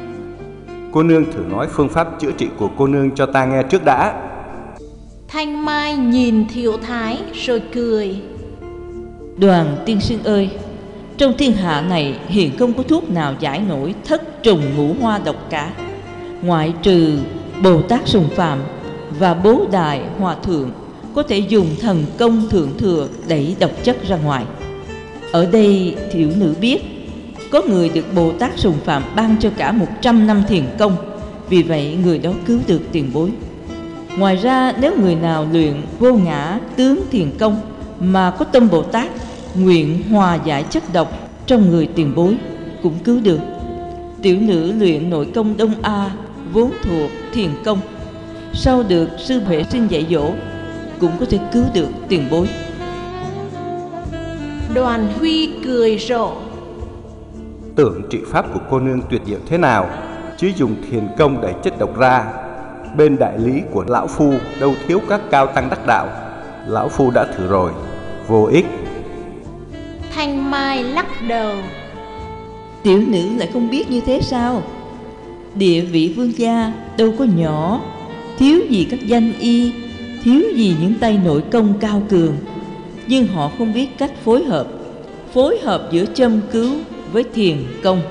Cô nương thử nói phương pháp chữa trị của cô nương cho ta nghe trước đã. Thanh Mai nhìn Thiệu Thái rồi cười: Đoàn tiên sinh ơi, trong thiên hạ này hiện không có thuốc nào giải nổi thất trùng ngũ hoa độc cả, ngoại trừ Bồ Tát Sùng Phạm và Bố Đại Hòa Thượng có thể dùng thần công thượng thừa đẩy độc chất ra ngoài. Ở đây thiểu nữ biết, có người được Bồ Tát Sùng Phạm ban cho cả một trăm năm thiền công, vì vậy người đó cứu được tiền bối. Ngoài ra, nếu người nào luyện vô ngã tướng thiền công mà có tâm Bồ Tát, nguyện hòa giải chất độc trong người tiền bối, cũng cứu được. Tiểu nữ luyện nội công Đông A vốn thuộc thiền công, sau được sư Huệ Sinh dạy dỗ, cũng có thể cứu được tiền bối. Đoàn Huy cười rộ. Tưởng trị pháp của cô nương tuyệt diệu thế nào, chứ dùng thiền công đẩy chất độc ra. Bên đại lý của lão phu đâu thiếu các cao tăng đắc đạo. Lão phu đã thử rồi, vô ích. Thanh Mai lắc đầu. Tiểu nữ lại không biết như thế sao? Địa vị vương gia đâu có nhỏ, thiếu gì các danh y, thiếu gì những tay nội công cao cường, nhưng họ không biết cách phối hợp, phối hợp giữa châm cứu với thiền công.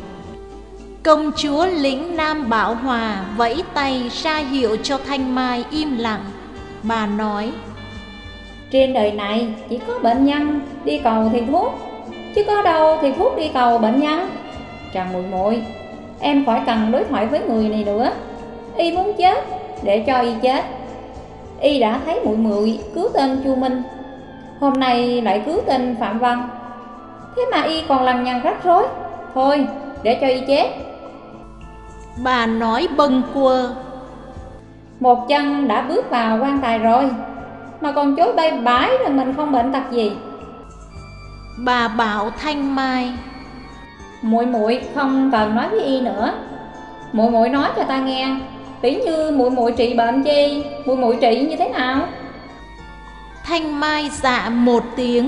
Công chúa lĩnh Nam Bảo Hòa vẫy tay ra hiệu cho Thanh Mai im lặng. Bà nói: trên đời này chỉ có bệnh nhân đi cầu thì thuốc, chứ có đâu thì thuốc đi cầu bệnh nhân. Tràng muội muội, em khỏi cần đối thoại với người này nữa. Y muốn chết, để cho y chết. Y đã thấy muội muội cứu tên Chu Minh, hôm nay lại cứu tên Phạm Văn, thế mà y còn lằng nhằng rắc rối. Thôi, để cho y chết. Bà nói bâng quơ: một chân đã bước vào quan tài rồi, mà còn chối bay bãi là mình không bệnh tật gì. Bà bảo Thanh Mai: muội muội không cần nói với y nữa. Muội muội nói cho ta nghe, tỉ như muội muội trị bệnh chi, muội muội trị như thế nào? Thanh Mai dạ một tiếng.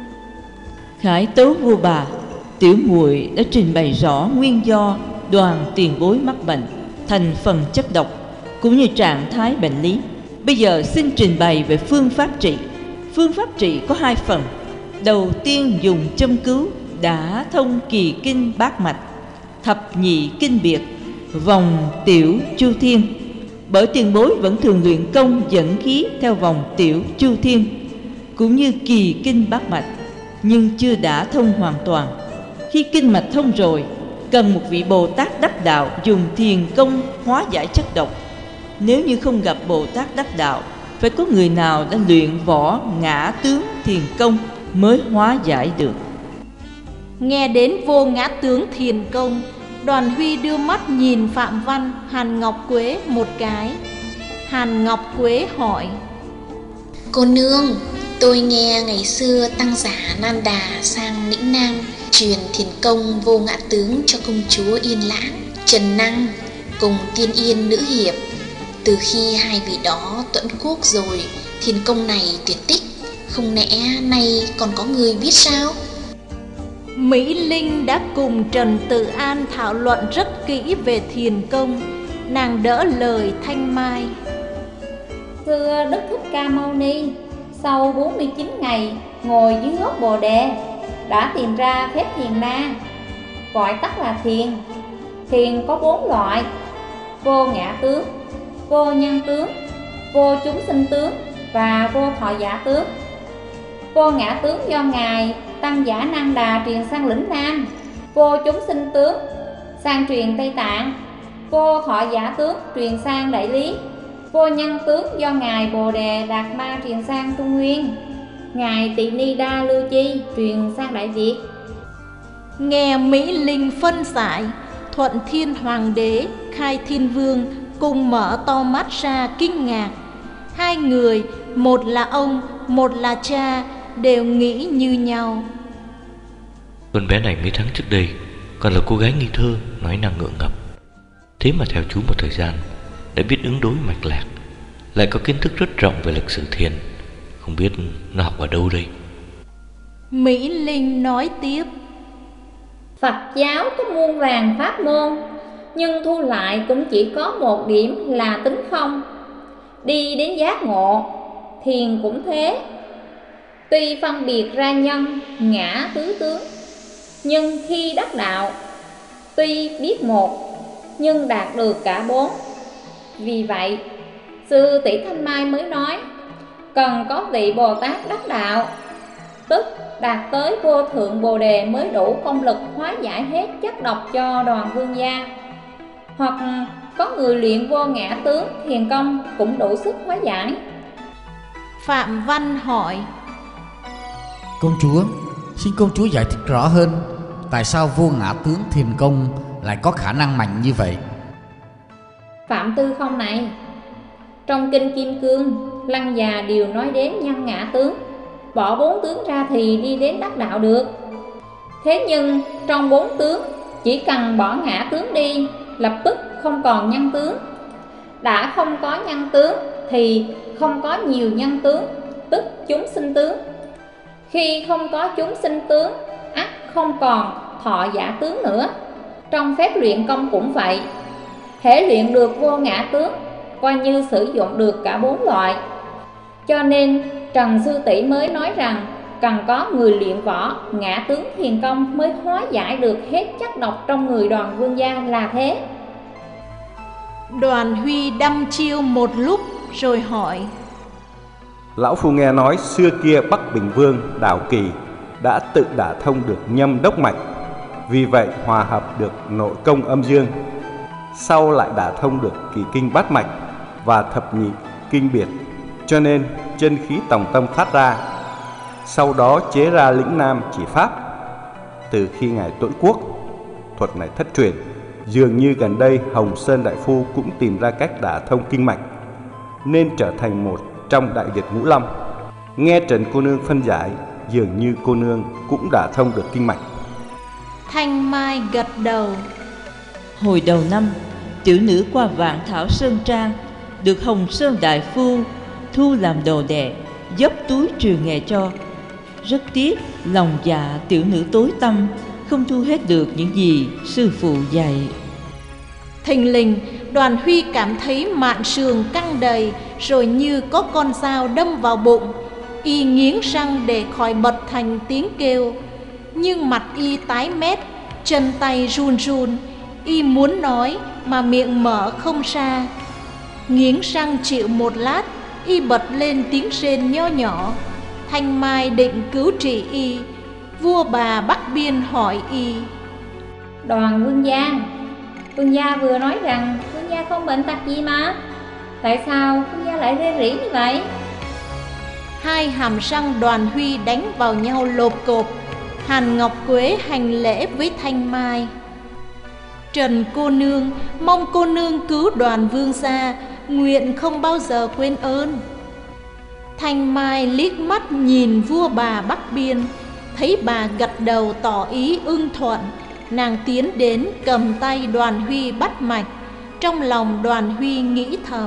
Khải tấu vua bà, tiểu muội đã trình bày rõ nguyên do Đoàn tiền bối mắc bệnh, thành phần chất độc, cũng như trạng thái bệnh lý. Bây giờ xin trình bày về phương pháp trị. Phương pháp trị có hai phần. Đầu tiên dùng châm cứu đả thông kỳ kinh bát mạch, thập nhị kinh biệt, vòng tiểu chu thiên. Bởi tiền bối vẫn thường luyện công dẫn khí theo vòng tiểu chu thiên cũng như kỳ kinh bát mạch, nhưng chưa đả thông hoàn toàn. Khi kinh mạch thông rồi, cần một vị Bồ Tát đắc đạo dùng thiền công hóa giải chất độc. Nếu như không gặp Bồ Tát đắc đạo, phải có người nào đã luyện võ ngã tướng thiền công mới hóa giải được. Nghe đến vô ngã tướng thiền công, Đoàn Huy đưa mắt nhìn Phạm Văn, Hàn Ngọc Quế một cái. Hàn Ngọc Quế hỏi: cô nương, tôi nghe ngày xưa tăng giả Nan Đà sang lĩnh Nam truyền thiền công vô ngã tướng cho công chúa Yên Lãng, Trần Năng cùng Tiên Yên nữ hiệp. Từ khi hai vị đó tuẫn quốc rồi, thiền công này tuyệt tích, không lẽ nay còn có người biết sao? Mỹ Linh đã cùng Trần Tự An thảo luận rất kỹ về thiền công. Nàng đỡ lời Thanh Mai: xưa Đức Thích Ca Mâu Ni sau bốn mươi chín ngày ngồi dưới gốc bồ đề đã tìm ra phép thiền na, gọi tắt là thiền. Thiền có bốn loại: vô ngã tướng, vô nhân tướng, vô chúng sinh tướng và vô thọ giả tướng. Vô ngã tướng do ngài tăng giả Nan Đà truyền sang lĩnh Nam, vô chúng sinh tướng sang truyền Tây Tạng, vô thọ giả tướng truyền sang Đại Lý, vô nhân tướng do ngài Bồ Đề Đạt Ma truyền sang Trung Nguyên, ngài Tỳ Ni Đa Lưu Chi truyền sang Đại Việt. Nghe Mỹ Linh phân giải, Thuận Thiên Hoàng đế, Khai Thiên Vương cùng mở to mắt ra kinh ngạc. Hai người, một là ông, một là cha, đều nghĩ như nhau. Con bé này mấy tháng trước đây còn là cô gái nghi thơ, nói năng ngượng ngập. Thế mà theo chú một thời gian đã biết ứng đối mạch lạc, lại có kiến thức rất rộng về lịch sử thiền. Không biết nó học ở đâu đây? Mỹ Linh nói tiếp: Phật giáo có muôn vàn pháp môn, nhưng thu lại cũng chỉ có một điểm là tính không. Đi đến giác ngộ, thiền cũng thế. Tuy phân biệt ra nhân, ngã tứ tướng, nhưng khi đắc đạo, tuy biết một, nhưng đạt được cả bốn. Vì vậy, sư tỷ Thanh Mai mới nói, cần có vị Bồ Tát đắc đạo. tức đạt tới vô thượng bồ đề mới đủ công lực hóa giải hết chất độc cho Đoàn Vương gia. Hoặc có người luyện vô ngã tướng thiền công cũng đủ sức hóa giải. Phạm Văn hỏi: Công chúa, xin công chúa giải thích rõ hơn, tại sao vô ngã tướng thiền công lại có khả năng mạnh như vậy? Phạm Tư Không này, trong kinh Kim Cương, Lăng già đều nói đến nhân ngã tướng, bỏ bốn tướng ra thì đi đến đắc đạo được. Thế nhưng trong bốn tướng, chỉ cần bỏ ngã tướng đi, lập tức không còn nhân tướng. Đã không có nhân tướng thì không có nhiều nhân tướng, tức chúng sinh tướng. Khi không có chúng sinh tướng, ắt không còn thọ giả tướng nữa. Trong phép luyện công cũng vậy, hễ luyện được vô ngã tướng, coi như sử dụng được cả bốn loại. Cho nên Trần Sư Tỷ mới nói rằng cần có người luyện võ ngã tướng thiền công mới hóa giải được hết chất độc trong người Đoàn Vương gia là thế. Đoàn Huy đăm chiêu một lúc rồi hỏi: Lão phu nghe nói xưa kia Bắc Bình Vương Đảo Kỳ đã tự đả thông được nhâm đốc mạch, vì vậy hòa hợp được nội công âm dương. Sau lại đả thông được kỳ kinh bát mạch và thập nhị kinh biệt, cho nên chân khí tổng tâm phát ra. Sau đó chế ra lĩnh nam chỉ pháp. Từ khi ngài tuẫn quốc, thuật này thất truyền. Dường như gần đây Hồng Sơn đại phu cũng tìm ra cách đả thông kinh mạch, nên trở thành một trong đại Việt ngũ lâm. Nghe Trần cô nương phân giải, dường như cô nương cũng đả thông được kinh mạch. Thanh Mai gật đầu. Hồi đầu năm, tiểu nữ qua Vạn Thảo Sơn Trang, được Hồng Sơn đại phu thu làm đồ đệ, dốc túi truyền nghề cho. Rất tiếc lòng dạ tiểu nữ tối tăm, không thu hết được những gì sư phụ dạy. Thình lình, Đoàn Huy cảm thấy mạn sườn căng đầy, rồi như có con dao đâm vào bụng. Y nghiến răng để khỏi bật thành tiếng kêu, nhưng mặt y tái mét, chân tay run run. Y muốn nói mà miệng mở không ra. Nghiến răng chịu một lát, y bật lên tiếng rên nho nhỏ. Thanh Mai định cứu trị y. Vua bà Bắc Biên hỏi y: Đoàn Vương gia, Vương gia vừa nói rằng Vương gia không bệnh tật gì mà, tại sao Vương gia lại rên rỉ như vậy? Hai hàm răng Đoàn Huy đánh vào nhau lộp cộp. Hàn Ngọc Quế hành lễ với Thanh Mai: Trần cô nương, mong cô nương cứu Đoàn Vương gia, nguyện không bao giờ quên ơn. Thanh Mai liếc mắt nhìn vua bà Bắc Biên, thấy bà gật đầu tỏ ý ưng thuận. Nàng tiến đến cầm tay Đoàn Huy bắt mạch. Trong lòng Đoàn Huy nghĩ thầm: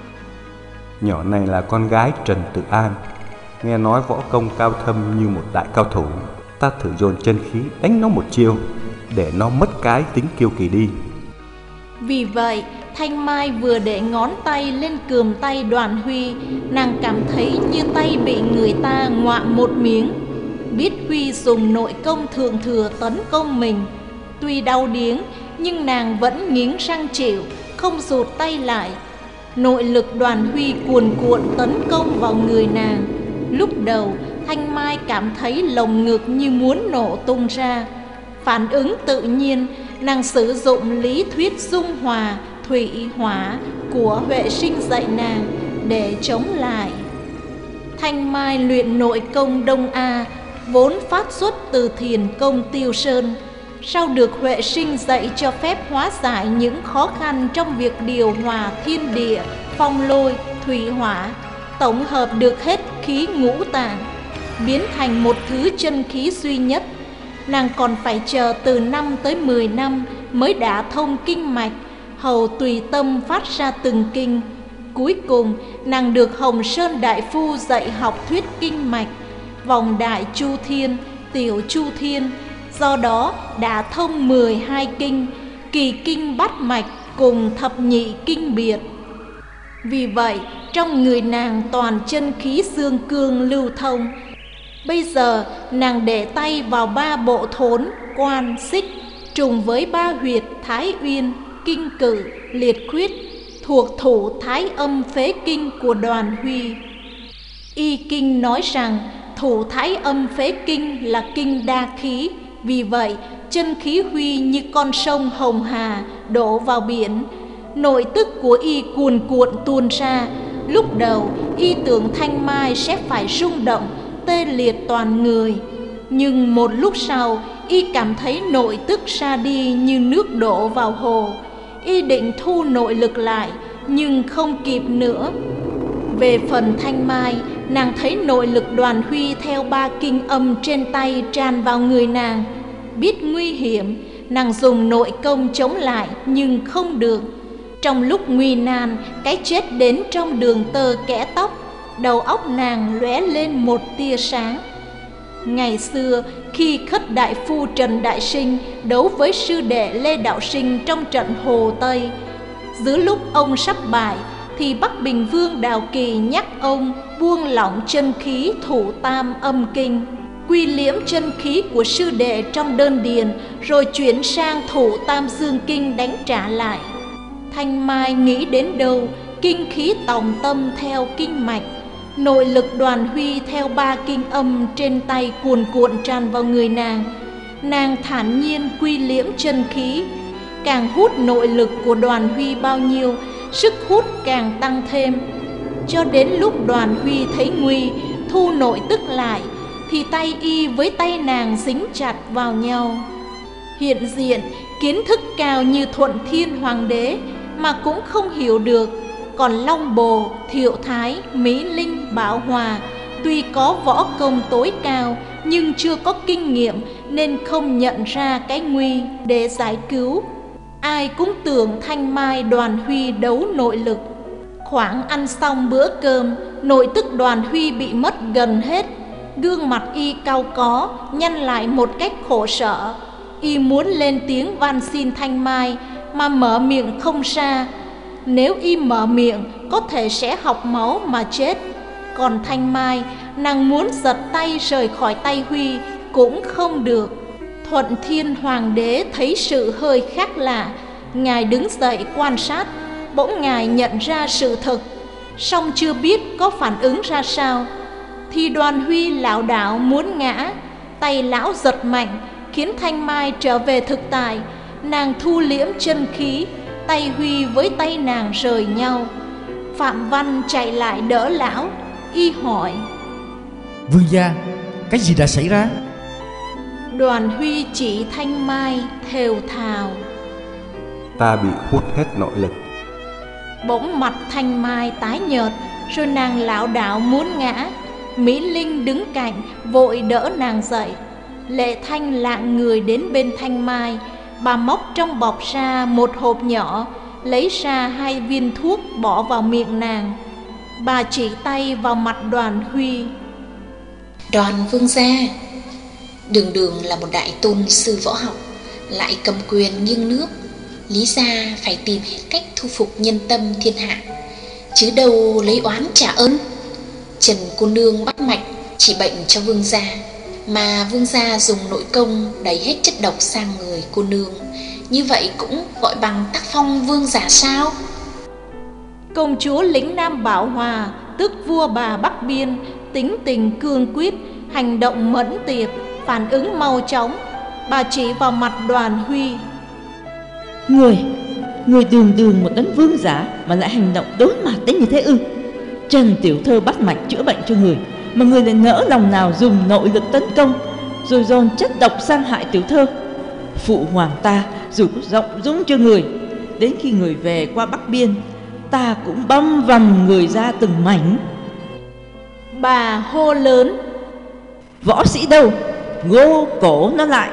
Nhỏ này là con gái Trần Tự An, nghe nói võ công cao thâm như một đại cao thủ. Ta thử dồn chân khí đánh nó một chiêu, để nó mất cái tính kiêu kỳ đi. Vì vậy Thanh Mai vừa để ngón tay lên cườm tay Đoàn Huy, nàng cảm thấy như tay bị người ta ngoạm một miếng. Biết Huy dùng nội công thượng thừa tấn công mình, tuy đau điếng nhưng nàng vẫn nghiến răng chịu, không rụt tay lại. Nội lực Đoàn Huy cuồn cuộn tấn công vào người nàng. Lúc đầu Thanh Mai cảm thấy lồng ngực như muốn nổ tung ra. Phản ứng tự nhiên, nàng sử dụng lý thuyết dung hòa thủy hỏa của Huệ Sinh dạy nàng để chống lại. Thanh Mai luyện nội công Đông A vốn phát xuất từ thiền công Tiêu Sơn, sau được Huệ Sinh dạy cho phép hóa giải những khó khăn trong việc điều hòa thiên địa, phong lôi, thủy hỏa, tổng hợp được hết khí ngũ tạng, biến thành một thứ chân khí duy nhất. Nàng còn phải chờ từ năm tới mười năm mới đả thông kinh mạch, hầu tùy tâm phát ra từng kinh. Cuối cùng nàng được Hồng Sơn đại phu dạy học thuyết kinh mạch, vòng đại chu thiên, tiểu chu thiên, do đó đã thông mười hai kinh, kỳ kinh bát mạch cùng thập nhị kinh biệt. Vì vậy trong người nàng toàn chân khí xương cương lưu thông. Bây giờ nàng để tay vào ba bộ thốn, quan, xích, trùng với ba huyệt Thái Uyên, Kinh Cử, Liệt Khuyết, thuộc thủ Thái Âm Phế Kinh của Đoàn Huy. Y Kinh nói rằng thủ thái âm phế kinh là kinh đa khí. Vì vậy chân khí huy như con sông Hồng Hà đổ vào biển. Nội tức của y cuồn cuộn tuôn ra. Lúc đầu y tưởng Thanh Mai sẽ phải rung động, tê liệt toàn người. Nhưng một lúc sau y cảm thấy nội tức ra đi như nước đổ vào hồ. Y định thu nội lực lại nhưng không kịp nữa. Về phần Thanh Mai, nàng thấy nội lực Đoàn Huy theo ba kinh âm trên tay tràn vào người nàng. Biết nguy hiểm, nàng dùng nội công chống lại nhưng không được. Trong lúc nguy nan, cái chết đến trong đường tơ kẽ tóc. Đầu óc nàng lóe lên một tia sáng. Ngày xưa khi Khất đại phu Trần Đại Sinh đấu với sư đệ Lê Đạo Sinh trong trận Hồ Tây, giữa lúc ông sắp bại thì Bắc Bình Vương Đào Kỳ nhắc ông buông lỏng chân khí thủ tam âm kinh, quy liễm chân khí của sư đệ trong đơn điền, rồi chuyển sang thủ tam dương kinh đánh trả lại. Thanh Mai nghĩ đến đâu, kinh khí tòng tâm theo kinh mạch, nội lực Đoàn Huy theo ba kinh âm trên tay cuồn cuộn tràn vào người nàng. Nàng thản nhiên quy liễm chân khí, càng hút nội lực của Đoàn Huy bao nhiêu, sức hút càng tăng thêm. Cho đến lúc Đoàn Huy thấy nguy, thu nội tức lại, thì tay y với tay nàng dính chặt vào nhau. Hiện diện kiến thức cao như Thuận Thiên Hoàng đế mà cũng không hiểu được. Còn Long Bồ, Thiệu Thái, Mỹ Linh, Bảo Hòa tuy có võ công tối cao nhưng chưa có kinh nghiệm nên không nhận ra cái nguy để giải cứu. Ai cũng tưởng Thanh Mai Đoàn Huy đấu nội lực. Khoảng ăn xong bữa cơm, nội tức Đoàn Huy bị mất gần hết. Gương mặt y cau có, nhăn lại một cách khổ sở. Y muốn lên tiếng van xin Thanh Mai mà mở miệng không ra. Nếu y mở miệng có thể sẽ học máu mà chết. Còn Thanh Mai, nàng muốn giật tay rời khỏi tay Huy cũng không được. Thuận Thiên Hoàng đế thấy sự hơi khác lạ, ngài đứng dậy quan sát. Bỗng ngài nhận ra sự thật, song chưa biết có phản ứng ra sao. Thì Đoàn Huy lảo đảo muốn ngã, tay lão giật mạnh khiến Thanh Mai trở về thực tại. Nàng thu liễm chân khí, tay Huy với tay nàng rời nhau. Phạm Văn chạy lại đỡ lão, y hỏi: Vương gia, cái gì đã xảy ra? Đoàn Huy chỉ Thanh Mai thều thào: Ta bị hút hết nội lực. Bỗng mặt Thanh Mai tái nhợt, rồi nàng lảo đảo muốn ngã. Mỹ Linh đứng cạnh vội đỡ nàng dậy. Lệ Thanh lạng người đến bên Thanh Mai. Bà móc trong bọc ra một hộp nhỏ, lấy ra hai viên thuốc bỏ vào miệng nàng. Bà chỉ tay vào mặt Đoàn Huy: Đoàn vương gia, đường đường là một đại tôn sư võ học, lại cầm quyền nghiêng nước, lý gia phải tìm hết cách thu phục nhân tâm thiên hạ, chứ đâu lấy oán trả ơn. Trần cô nương bắt mạch chỉ bệnh cho vương gia, mà vương gia dùng nội công đẩy hết chất độc sang người cô nương, như vậy cũng gọi bằng tác phong vương giả sao? Công chúa lĩnh Nam Bảo Hòa, tức vua bà Bắc Biên, tính tình cương quyết, hành động mẫn tiệp, phản ứng mau chóng. Bà chỉ vào mặt Đoàn Huy: Người, người đường đường một đấng vương giả mà lại hành động đối mặt đến như thế ư? Trần tiểu thơ bắt mạch chữa bệnh cho người, mà người lại nỡ lòng nào dùng nội lực tấn công, rồi dồn chất độc sang hại tiểu thơ. Phụ hoàng ta dù có rộng dũng cho người, đến khi người về qua Bắc Biên, ta cũng băm vằm người ra từng mảnh. Bà hô lớn: Võ sĩ đâu? Ngô cổ nó lại!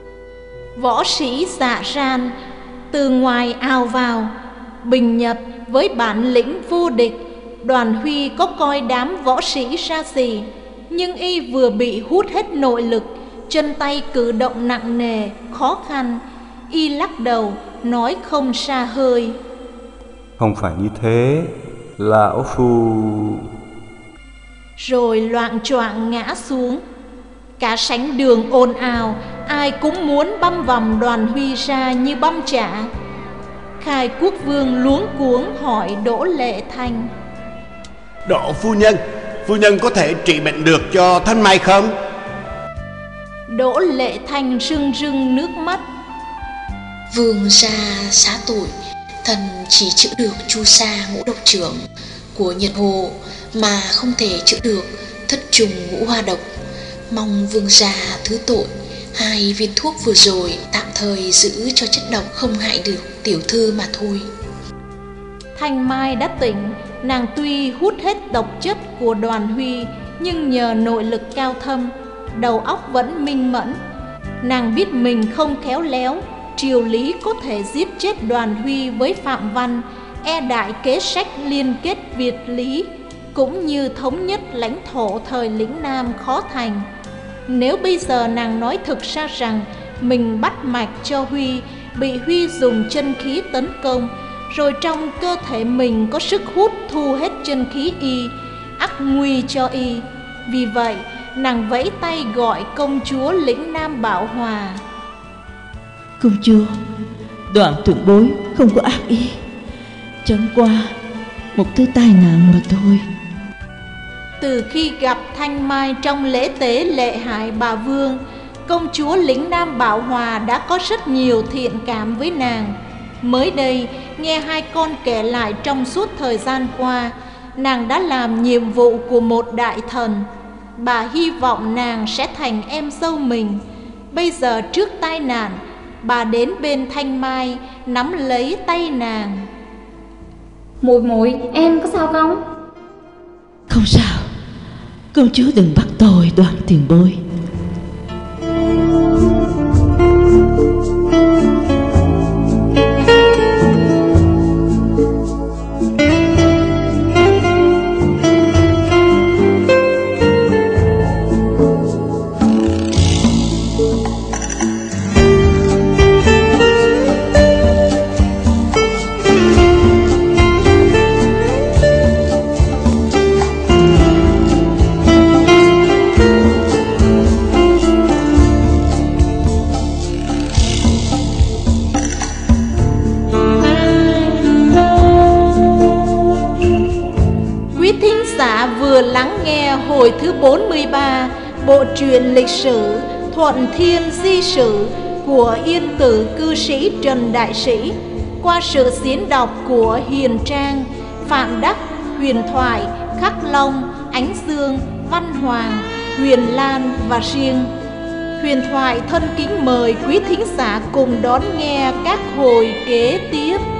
Võ sĩ dạ ran từ ngoài ao vào. Bình Nhật với bản lĩnh vô địch, Đoàn Huy có coi đám võ sĩ ra gì, nhưng y vừa bị hút hết nội lực, chân tay cử động nặng nề, khó khăn. Y lắc đầu, nói không ra hơi: Không phải như thế, lão phu... Rồi loạng choạng ngã xuống. Cả sảnh đường ồn ào, ai cũng muốn băm vằm Đoàn Huy ra như băm chả. Khai Quốc Vương luống cuống hỏi Đỗ Lệ Thanh: Đỗ phu nhân, phu nhân có thể trị bệnh được cho Thanh Mai không? Đỗ Lệ Thanh rưng rưng nước mắt. Vương gia xá tội, thần chỉ chữa được chu sa ngũ độc trưởng của Nhật Hồ, mà không thể chữa được thất trùng ngũ hoa độc. Mong vương gia thứ tội, hai viên thuốc vừa rồi tạm thời giữ cho chất độc không hại được tiểu thư mà thôi. Thanh Mai đã tỉnh, nàng tuy hút hết độc chất của Đoàn Huy, nhưng nhờ nội lực cao thâm, đầu óc vẫn minh mẫn. Nàng biết mình không khéo léo, triều lý có thể giết chết Đoàn Huy với Phạm Văn, e đại kế sách liên kết Việt Lý, cũng như thống nhất lãnh thổ thời lĩnh Nam khó thành. Nếu bây giờ nàng nói thực ra rằng mình bắt mạch cho Huy, bị Huy dùng chân khí tấn công, rồi trong cơ thể mình có sức hút thu hết chân khí y, ắt nguy cho y. Vì vậy, nàng vẫy tay gọi công chúa lĩnh Nam Bảo Hòa. Công chúa, Đoạn Thượng Bối không có ác ý, chẳng qua một thứ tai nạn mà thôi. Từ khi gặp Thanh Mai trong lễ tế lệ hại bà Vương, công chúa lĩnh Nam Bảo Hòa đã có rất nhiều thiện cảm với nàng. Mới đây, nghe hai con kể lại trong suốt thời gian qua, nàng đã làm nhiệm vụ của một đại thần. Bà hy vọng nàng sẽ thành em dâu mình. Bây giờ trước tai nạn, bà đến bên Thanh Mai, nắm lấy tay nàng. Muội muội, em có sao không? Không sao, công chúa đừng bắt tôi, Đoạn tiền bối. Vừa lắng nghe hồi thứ bốn mươi ba bộ truyện lịch sử Thuận Thiên Di Sử của Yên Tử cư sĩ Trần Đại Sĩ qua sự diễn đọc của Hiền Trang, Phạm Đắc, Huyền Thoại, Khắc Long, Ánh Dương, Văn Hoàng, Huyền Lan và Riêng. Huyền Thoại thân kính mời quý thính giả cùng đón nghe các hồi kế tiếp.